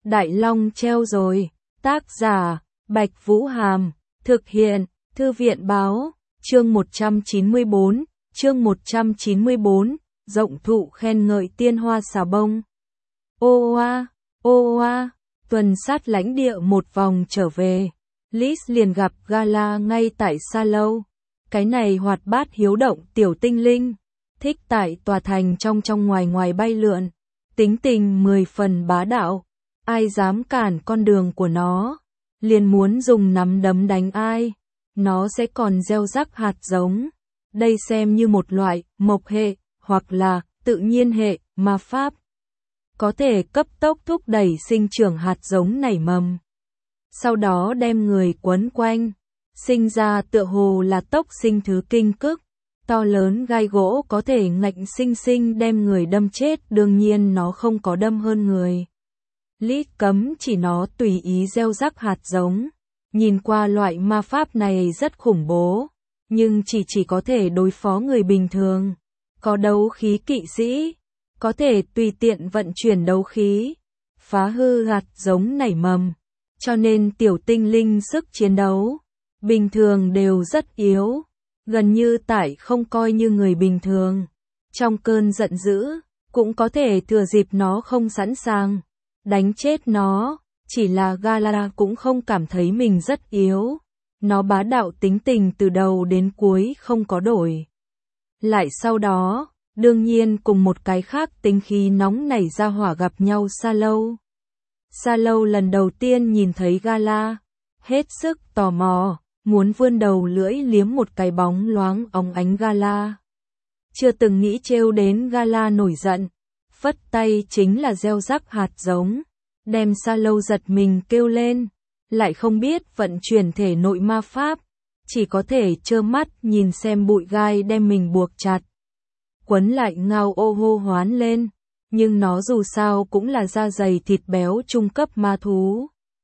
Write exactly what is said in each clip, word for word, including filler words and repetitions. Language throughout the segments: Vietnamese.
Đại Long treo rồi. Tác giả, Bạch Vũ Hàm. Thực hiện, Thư viện Báo. Chương một trăm chín mươi bốn. Chương một trăm chín mươi bốn. Rộng thụ khen ngợi tiên hoa xà bông. Ô oa, ô oa. Tuần sát lãnh địa một vòng trở về, Liz liền gặp Gala ngay tại xa lâu. Cái này hoạt bát hiếu động tiểu tinh linh, thích tại tòa thành trong trong ngoài ngoài bay lượn, tính tình mười phần bá đạo, ai dám cản con đường của nó, liền muốn dùng nắm đấm đánh ai, nó sẽ còn gieo rắc hạt giống. Đây xem như một loại mộc hệ, hoặc là tự nhiên hệ, ma pháp. Có thể cấp tốc thúc đẩy sinh trưởng hạt giống nảy mầm. Sau đó đem người quấn quanh, sinh ra tựa hồ là tốc sinh thứ kinh cức. To lớn gai gỗ có thể ngạnh sinh sinh đem người đâm chết, đương nhiên nó không có đâm hơn người. Lý cấm chỉ nó tùy ý gieo rắc hạt giống. Nhìn qua loại ma pháp này rất khủng bố, nhưng chỉ chỉ có thể đối phó người bình thường. Có đấu khí kỵ sĩ, có thể tùy tiện vận chuyển đấu khí, phá hư hạt giống nảy mầm, cho nên tiểu tinh linh sức chiến đấu bình thường đều rất yếu, gần như tại không coi như người bình thường. Trong cơn giận dữ, cũng có thể thừa dịp nó không sẵn sàng, đánh chết nó, chỉ là Gala cũng không cảm thấy mình rất yếu, nó bá đạo tính tình từ đầu đến cuối không có đổi. Lại sau đó, đương nhiên cùng một cái khác tính khí nóng nảy ra hỏa gặp nhau xa lâu. Xa lâu lần đầu tiên nhìn thấy Gala, hết sức tò mò, muốn vươn đầu lưỡi liếm một cái bóng loáng óng ánh Gala. Chưa từng nghĩ trêu đến Gala nổi giận, phất tay chính là gieo rắc hạt giống, đem xa lâu giật mình kêu lên, lại không biết vận chuyển thể nội ma pháp, chỉ có thể trơ mắt nhìn xem bụi gai đem mình buộc chặt. Quấn lại ngao ô hô hoán lên, nhưng nó dù sao cũng là da dày thịt béo trung cấp ma thú.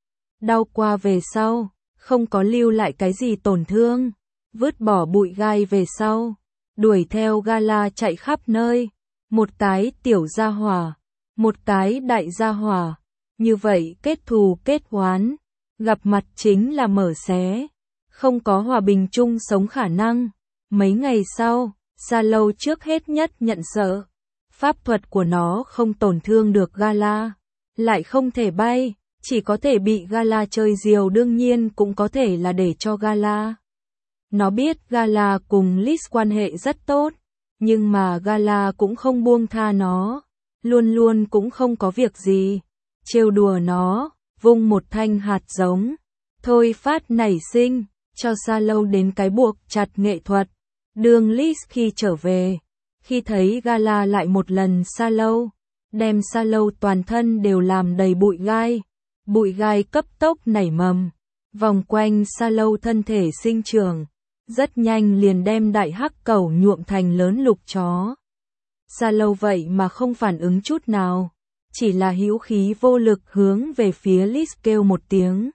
Đau qua về sau, không có lưu lại cái gì tổn thương, vứt bỏ bụi gai về sau, đuổi theo Gala chạy khắp nơi, một cái tiểu gia hỏa, một cái đại gia hỏa, như vậy kết thù kết oán, gặp mặt chính là mở xé, không có hòa bình chung sống khả năng. Mấy ngày sau, Xa lâu trước hết nhất nhận sợ, pháp thuật của nó không tổn thương được Gala, lại không thể bay, chỉ có thể bị Gala chơi diều, đương nhiên cũng có thể là để cho Gala. Nó biết Gala cùng Liz quan hệ rất tốt, nhưng mà Gala cũng không buông tha nó, luôn luôn cũng không có việc gì, trêu đùa nó, vung một thanh hạt giống, thôi phát nảy sinh, cho Xa lâu đến cái buộc chặt nghệ thuật. Đường Liz khi trở về, khi thấy Gala lại một lần Xa lâu, đem Xa lâu toàn thân đều làm đầy bụi gai, bụi gai cấp tốc nảy mầm, vòng quanh Xa lâu thân thể sinh trưởng, rất nhanh liền đem đại hắc cẩu nhuộm thành lớn lục chó. Xa lâu vậy mà không phản ứng chút nào, chỉ là hữu khí vô lực hướng về phía Liz kêu một tiếng.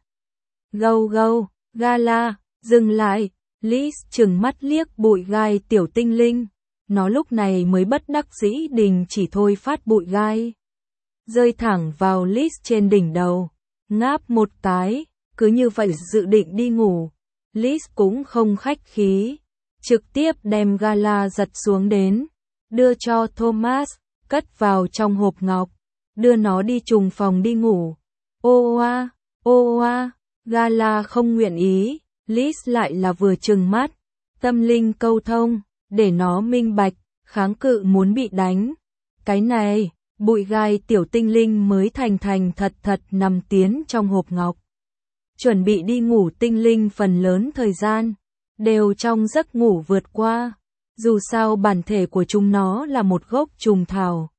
Gâu gâu, Gala, dừng lại. Liz trừng mắt liếc bụi gai tiểu tinh linh, nó lúc này mới bất đắc dĩ đình chỉ thôi phát bụi gai, rơi thẳng vào Liz trên đỉnh đầu, ngáp một cái, cứ như vậy dự định đi ngủ. Liz cũng không khách khí, trực tiếp đem Gala giật xuống đến, đưa cho Thomas, cất vào trong hộp ngọc, đưa nó đi trùng phòng đi ngủ. Ô oa, ô oa, Gala không nguyện ý. Liz lại là vừa trừng mắt, tâm linh câu thông, để nó minh bạch, kháng cự muốn bị đánh. Cái này, bụi gai tiểu tinh linh mới thành thành thật thật nằm tiến trong hộp ngọc. Chuẩn bị đi ngủ tinh linh phần lớn thời gian, đều trong giấc ngủ vượt qua, dù sao bản thể của chúng nó là một gốc trùng thảo.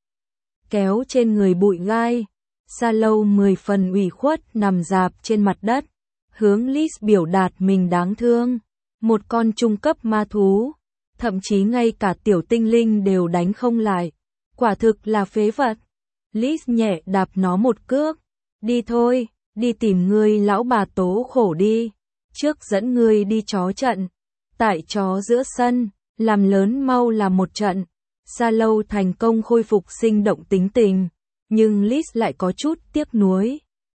Kéo trên người bụi gai, Xa lâu mười phần ủy khuất nằm rạp trên mặt đất. Hướng Liz biểu đạt mình đáng thương, một con trung cấp ma thú, thậm chí ngay cả tiểu tinh linh đều đánh không lại, quả thực là phế vật. Liz nhẹ đạp nó một cước, đi thôi, đi tìm ngươi lão bà tố khổ đi, trước dẫn ngươi đi chó trận, tại chó giữa sân, làm lớn mau làm một trận. Xa lâu thành công khôi phục sinh động tính tình, nhưng Liz lại có chút tiếc nuối.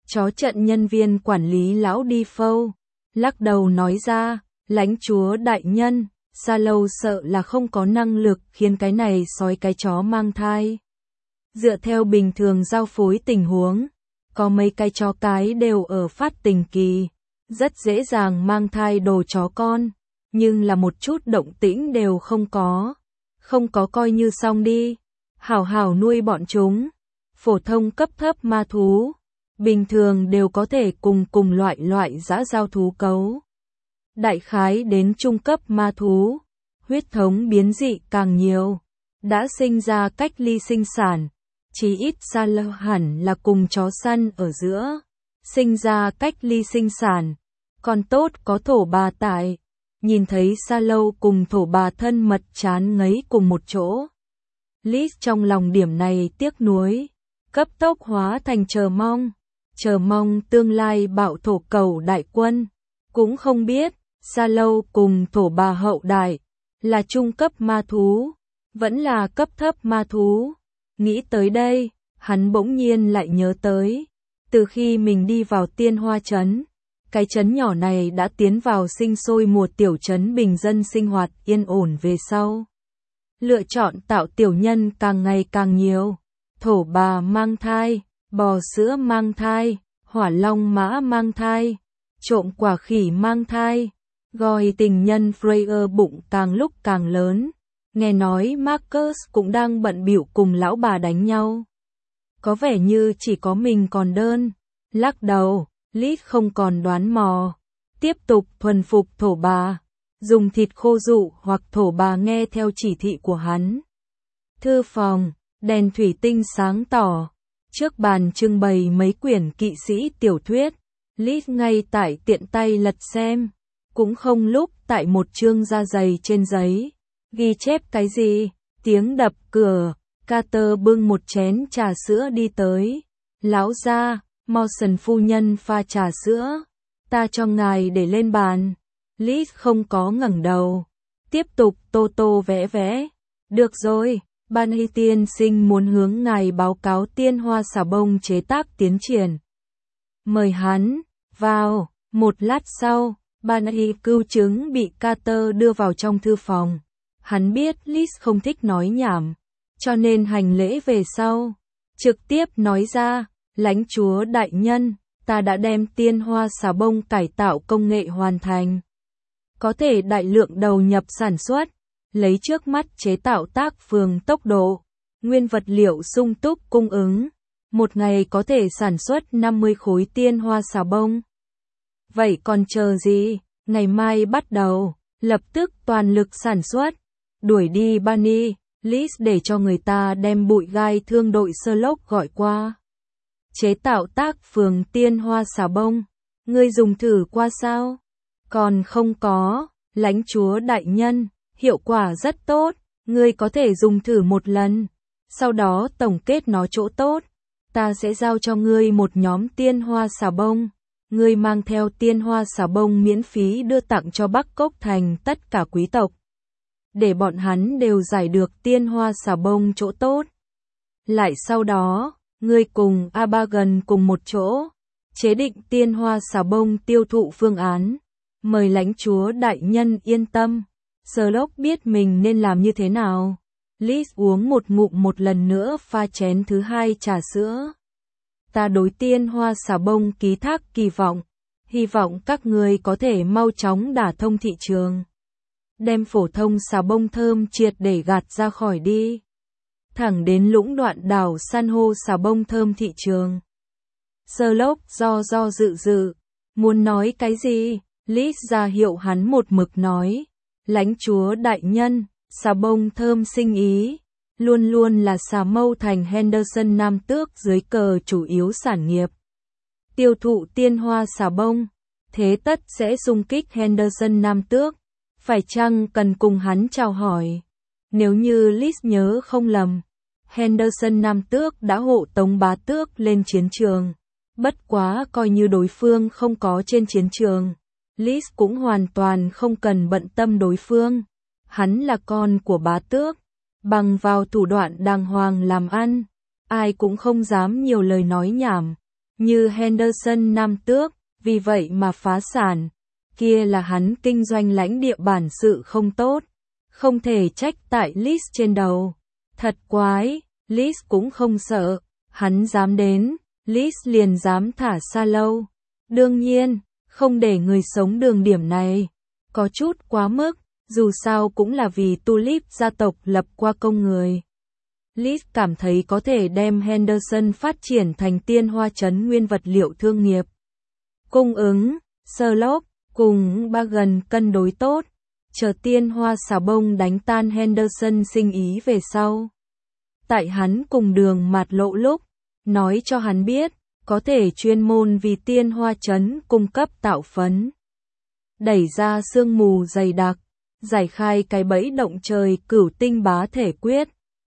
chó trận nhân viên quản lý lão Defoe lắc đầu nói ra, lãnh chúa đại nhân, Sallow sợ là không có năng lực khiến cái này sói cái chó mang thai. Dựa theo bình thường giao phối tình huống, có mấy cái chó cái đều ở phát tình kỳ, rất dễ dàng mang thai đồ chó con, nhưng là một chút động tĩnh đều không có. Không có coi như xong đi, hảo hảo nuôi bọn chúng. Phổ thông cấp thấp ma thú, bình thường đều có thể cùng cùng loại loại dã giao thú cấu. Đại khái đến trung cấp ma thú, huyết thống biến dị càng nhiều, đã sinh ra cách ly sinh sản, chí ít Sallow hẳn là cùng chó săn ở giữa, sinh ra cách ly sinh sản, còn tốt có thổ bà tại, nhìn thấy Sallow cùng thổ bà thân mật chán ngấy cùng một chỗ. Liz trong lòng điểm này tiếc nuối, cấp tốc hóa thành chờ mong, chờ mong tương lai bạo thổ cầu đại quân, cũng không biết, Sallow cùng thổ bà hậu đại, là trung cấp ma thú, vẫn là cấp thấp ma thú. Nghĩ tới đây, hắn bỗng nhiên lại nhớ tới, từ khi mình đi vào Tiên Hoa Trấn, cái trấn nhỏ này đã tiến vào sinh sôi mùa tiểu trấn bình dân sinh hoạt yên ổn về sau. Lựa chọn tạo tiểu nhân càng ngày càng nhiều, thổ bà mang thai, bò sữa mang thai, hỏa long mã mang thai, trộm quả khỉ mang thai, gọi tình nhân Freya bụng càng lúc càng lớn. Nghe nói Marcus cũng đang bận bịu cùng lão bà đánh nhau. Có vẻ như chỉ có mình còn đơn. Lắc đầu, Liz không còn đoán mò. Tiếp tục thuần phục thổ bà. Dùng thịt khô dụ hoặc thổ bà nghe theo chỉ thị của hắn. Thư phòng, đèn thủy tinh sáng tỏ. Trước bàn trưng bày mấy quyển kỵ sĩ tiểu thuyết. Liz ngay tại tiện tay lật xem. Cũng không lúc tại một chương da dày trên giấy. Ghi chép cái gì? Tiếng đập cửa, Carter bưng một chén trà sữa đi tới. Lão gia, Mawson phu nhân pha trà sữa. Ta cho ngài để lên bàn. Liz không có ngẩng đầu. Tiếp tục tô tô vẽ vẽ. Được rồi, ban hy tiên sinh muốn hướng ngài báo cáo tiên hoa xà bông chế tác tiến triển. Mời hắn, vào. Một lát sau, ban hy cưu chứng bị Carter đưa vào trong thư phòng. Hắn biết Liz không thích nói nhảm, cho nên hành lễ về sau. Trực tiếp nói ra, lãnh chúa đại nhân, ta đã đem tiên hoa xà bông cải tạo công nghệ hoàn thành. Có thể đại lượng đầu nhập sản xuất, lấy trước mắt chế tạo tác phường tốc độ, nguyên vật liệu sung túc cung ứng. Một ngày có thể sản xuất năm mươi khối tiên hoa xà bông. Vậy còn chờ gì, ngày mai bắt đầu, lập tức toàn lực sản xuất. Đuổi đi Bunny, Liz để cho người ta đem bụi gai thương đội Sherlock gọi qua. Chế tạo tác phường tiên hoa xà bông, ngươi dùng thử qua sao? Còn không có, lãnh chúa đại nhân, hiệu quả rất tốt, ngươi có thể dùng thử một lần. Sau đó tổng kết nó chỗ tốt, ta sẽ giao cho ngươi một nhóm tiên hoa xà bông. Ngươi mang theo tiên hoa xà bông miễn phí đưa tặng cho Bắc Cốc Thành tất cả quý tộc. Để bọn hắn đều giải được tiên hoa xà bông chỗ tốt. Lại sau đó, ngươi cùng Abagan cùng một chỗ, chế định tiên hoa xà bông tiêu thụ phương án. Mời lãnh chúa đại nhân yên tâm, Sherlock biết mình nên làm như thế nào. Liz uống một ngụm một lần nữa pha chén thứ hai trà sữa. Ta đối tiên hoa xà bông ký thác kỳ vọng, hy vọng các ngươi có thể mau chóng đả thông thị trường. Đem phổ thông xà bông thơm triệt để gạt ra khỏi đi. Thẳng đến lũng đoạn đảo san hô xà bông thơm thị trường. Sherlock do do dự dự, muốn nói cái gì, Liz ra hiệu hắn một mực nói. Lãnh chúa đại nhân, xà bông thơm sinh ý, luôn luôn là xà mâu thành Henderson Nam Tước dưới cờ chủ yếu sản nghiệp. Tiêu thụ tiên hoa xà bông, thế tất sẽ xung kích Henderson Nam Tước. Phải chăng cần cùng hắn chào hỏi? Nếu như Liz nhớ không lầm, Henderson Nam Tước đã hộ tống bá tước lên chiến trường. Bất quá coi như đối phương không có trên chiến trường, Liz cũng hoàn toàn không cần bận tâm đối phương. Hắn là con của bá tước, bằng vào thủ đoạn đàng hoàng làm ăn, ai cũng không dám nhiều lời nói nhảm. như Henderson năm tước, vì vậy mà phá sản. Kia là hắn kinh doanh lãnh địa bản sự không tốt, không thể trách tại Leeds trên đầu. Thật quái, Leeds cũng không sợ, hắn dám đến, Leeds liền dám thả xa lâu. Đương nhiên, không để người sống đường điểm này, có chút quá mức, dù sao cũng là vì Tulip gia tộc lập qua công người. Leeds cảm thấy có thể đem Henderson phát triển thành tiên hoa trấn nguyên vật liệu thương nghiệp. Cung ứng, Sherlock, cùng Bargain cân đối tốt, chờ tiên hoa xà bông đánh tan Henderson sinh ý về sau. Tại hắn cùng Đường Mạt Lộ lúc, nói cho hắn biết, có thể chuyên môn vì tiên hoa trấn cung cấp tạo phấn. Đẩy ra sương mù dày đặc, giải khai cái bẫy động trời cửu tinh bá thể quyết.